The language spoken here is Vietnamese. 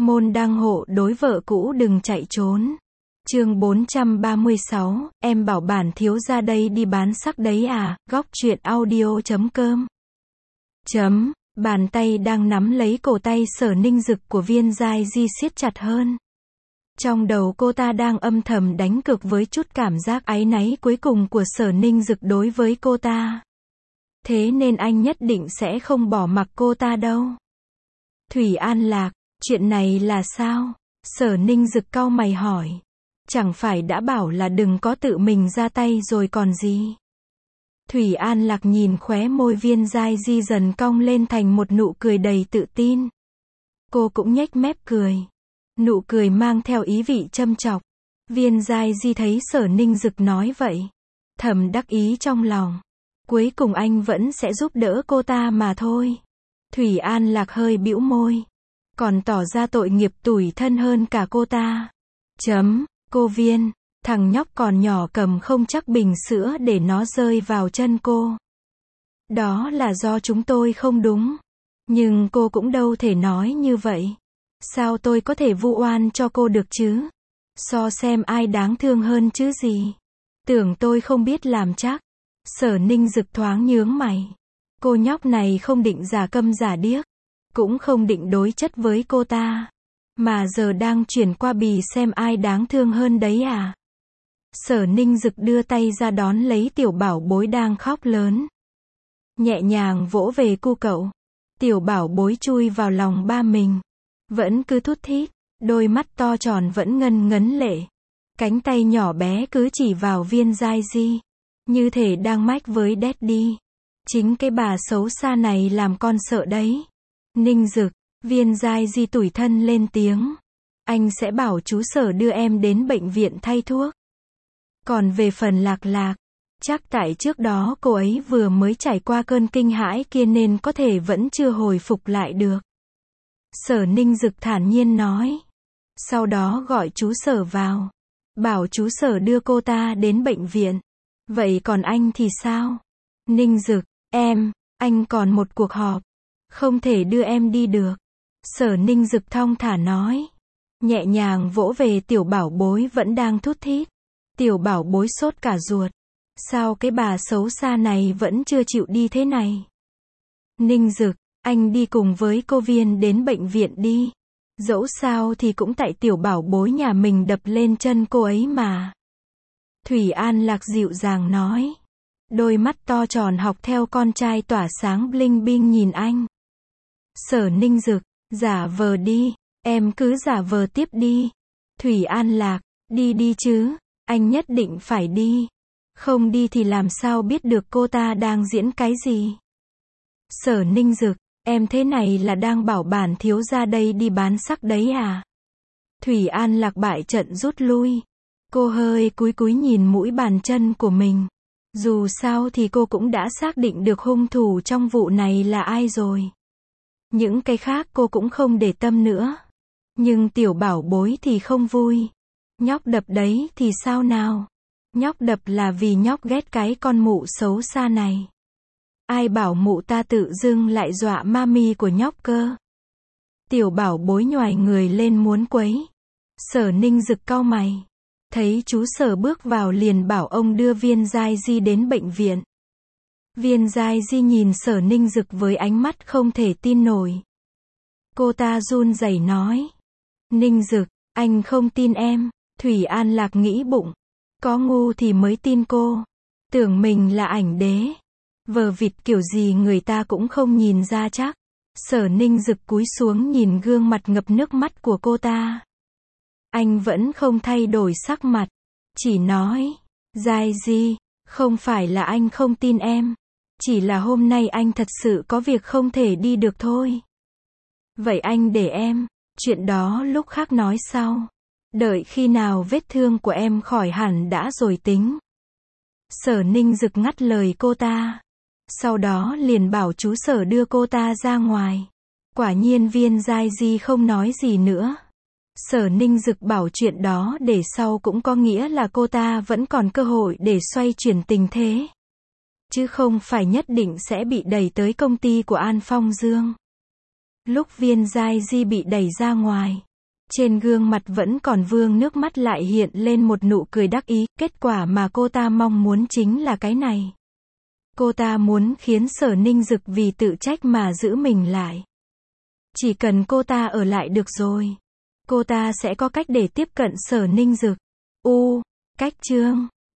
Môn đăng hộ đối vợ cũ đừng chạy trốn. Chương 436, em bảo bản thiếu gia đây đi bán sắc đấy à, góc truyện audio.com. Bàn tay đang nắm lấy cổ tay Sở Ninh Dực của Viên Giai Di siết chặt hơn. Trong đầu cô ta đang âm thầm đánh cược với chút cảm giác áy náy cuối cùng của Sở Ninh Dực đối với cô ta. Thế nên anh nhất định sẽ không bỏ mặc cô ta đâu. Thủy An Lạc, chuyện này là sao? Sở Ninh Dực cau mày hỏi. Chẳng phải đã bảo là đừng có tự mình ra tay rồi còn gì? Thủy An Lạc nhìn khóe môi Viên Giai Di dần cong lên thành một nụ cười đầy tự tin. Cô cũng nhếch mép cười. Nụ cười mang theo ý vị châm chọc. Viên Giai Di thấy Sở Ninh Dực nói vậy, thầm đắc ý trong lòng. Cuối cùng anh vẫn sẽ giúp đỡ cô ta mà thôi. Thủy An Lạc hơi bĩu môi, còn tỏ ra tội nghiệp tủi thân hơn cả cô ta. Cô Viên, thằng nhóc còn nhỏ cầm không chắc bình sữa để nó rơi vào chân cô. Đó là do chúng tôi không đúng. Nhưng cô cũng đâu thể nói như vậy. Sao tôi có thể vu oan cho cô được chứ? So xem ai đáng thương hơn chứ gì. Tưởng tôi không biết làm chắc. Sở Ninh Dực thoáng nhướng mày. Cô nhóc này không định giả câm giả điếc, cũng không định đối chất với cô ta, mà giờ đang chuyển qua bì xem ai đáng thương hơn đấy à? Sở Ninh Dực đưa tay ra đón lấy tiểu bảo bối đang khóc lớn. Nhẹ nhàng vỗ về cu cậu. Tiểu bảo bối chui vào lòng ba mình. Vẫn cứ thút thít, đôi mắt to tròn vẫn ngân ngấn lệ. Cánh tay nhỏ bé cứ chỉ vào Viên Giai Di, như thể đang mách với Daddy. Chính cái bà xấu xa này làm con sợ đấy. Ninh Dực, Viên Giai Di tủi thân lên tiếng. Anh sẽ bảo chú Sở đưa em đến bệnh viện thay thuốc. Còn về phần Lạc Lạc, chắc tại trước đó cô ấy vừa mới trải qua cơn kinh hãi kia nên có thể vẫn chưa hồi phục lại được. Sở Ninh Dực thản nhiên nói. Sau đó gọi chú Sở vào, bảo chú Sở đưa cô ta đến bệnh viện. Vậy còn anh thì sao? Ninh Dực, anh còn một cuộc họp, không thể đưa em đi được. Sở Ninh Dực thong thả nói, nhẹ nhàng vỗ về tiểu bảo bối vẫn đang thút thít. Tiểu bảo bối sốt cả ruột. Sao cái bà xấu xa này vẫn chưa chịu đi thế này? Ninh Dực, anh đi cùng với cô Viên đến bệnh viện đi. Dẫu sao thì cũng tại tiểu bảo bối nhà mình đập lên chân cô ấy mà. Thủy An Lạc dịu dàng nói. Đôi mắt to tròn học theo con trai tỏa sáng bling bling nhìn anh. Sở Ninh Dực, giả vờ đi, em cứ giả vờ tiếp đi. Thủy An Lạc, đi đi chứ, anh nhất định phải đi. Không đi thì làm sao biết được cô ta đang diễn cái gì. Sở Ninh Dực, em thế này là đang bảo bản thiếu gia đây đi bán sắc đấy à? Thủy An Lạc bại trận rút lui. Cô hơi cúi cúi nhìn mũi bàn chân của mình. Dù sao thì cô cũng đã xác định được hung thủ trong vụ này là ai rồi. Những cái khác cô cũng không để tâm nữa. Nhưng tiểu bảo bối thì không vui. Nhóc đập đấy thì sao nào? Nhóc đập là vì nhóc ghét cái con mụ xấu xa này. Ai bảo mụ ta tự dưng lại dọa mami của nhóc cơ? Tiểu bảo bối nhoài người lên muốn quấy. Sở Ninh Dực cau mày. Thấy chú Sở bước vào liền bảo ông đưa Viên Giai Di đến bệnh viện. Viên Giai Di nhìn Sở Ninh Dực với ánh mắt không thể tin nổi. Cô ta run rẩy nói. Ninh Dực, anh không tin em. Thủy An Lạc nghĩ bụng. Có ngu thì mới tin cô. Tưởng mình là ảnh đế. Vờ vịt kiểu gì người ta cũng không nhìn ra chắc. Sở Ninh Dực cúi xuống nhìn gương mặt ngập nước mắt của cô ta. Anh vẫn không thay đổi sắc mặt. Chỉ nói. Giai Di, không phải là anh không tin em. Chỉ là hôm nay anh thật sự có việc không thể đi được thôi. Vậy anh để em. Chuyện đó lúc khác nói sau. Đợi khi nào vết thương của em khỏi hẳn đã rồi tính. Sở Ninh Dực ngắt lời cô ta. Sau đó liền bảo chú Sở đưa cô ta ra ngoài. Quả nhiên Viên Giai Di không nói gì nữa. Sở Ninh Dực bảo chuyện đó để sau cũng có nghĩa là cô ta vẫn còn cơ hội để xoay chuyển tình thế. Chứ không phải nhất định sẽ bị đẩy tới công ty của An Phong Dương. Lúc Viên Giai Di bị đẩy ra ngoài, Trên gương mặt vẫn còn vương nước mắt lại hiện lên một nụ cười đắc ý, kết quả mà cô ta mong muốn chính là cái này. Cô ta muốn khiến Sở Ninh Dực vì tự trách mà giữ mình lại. Chỉ cần cô ta ở lại được rồi. Cô ta sẽ có cách để tiếp cận Sở Ninh Dực. Cách chương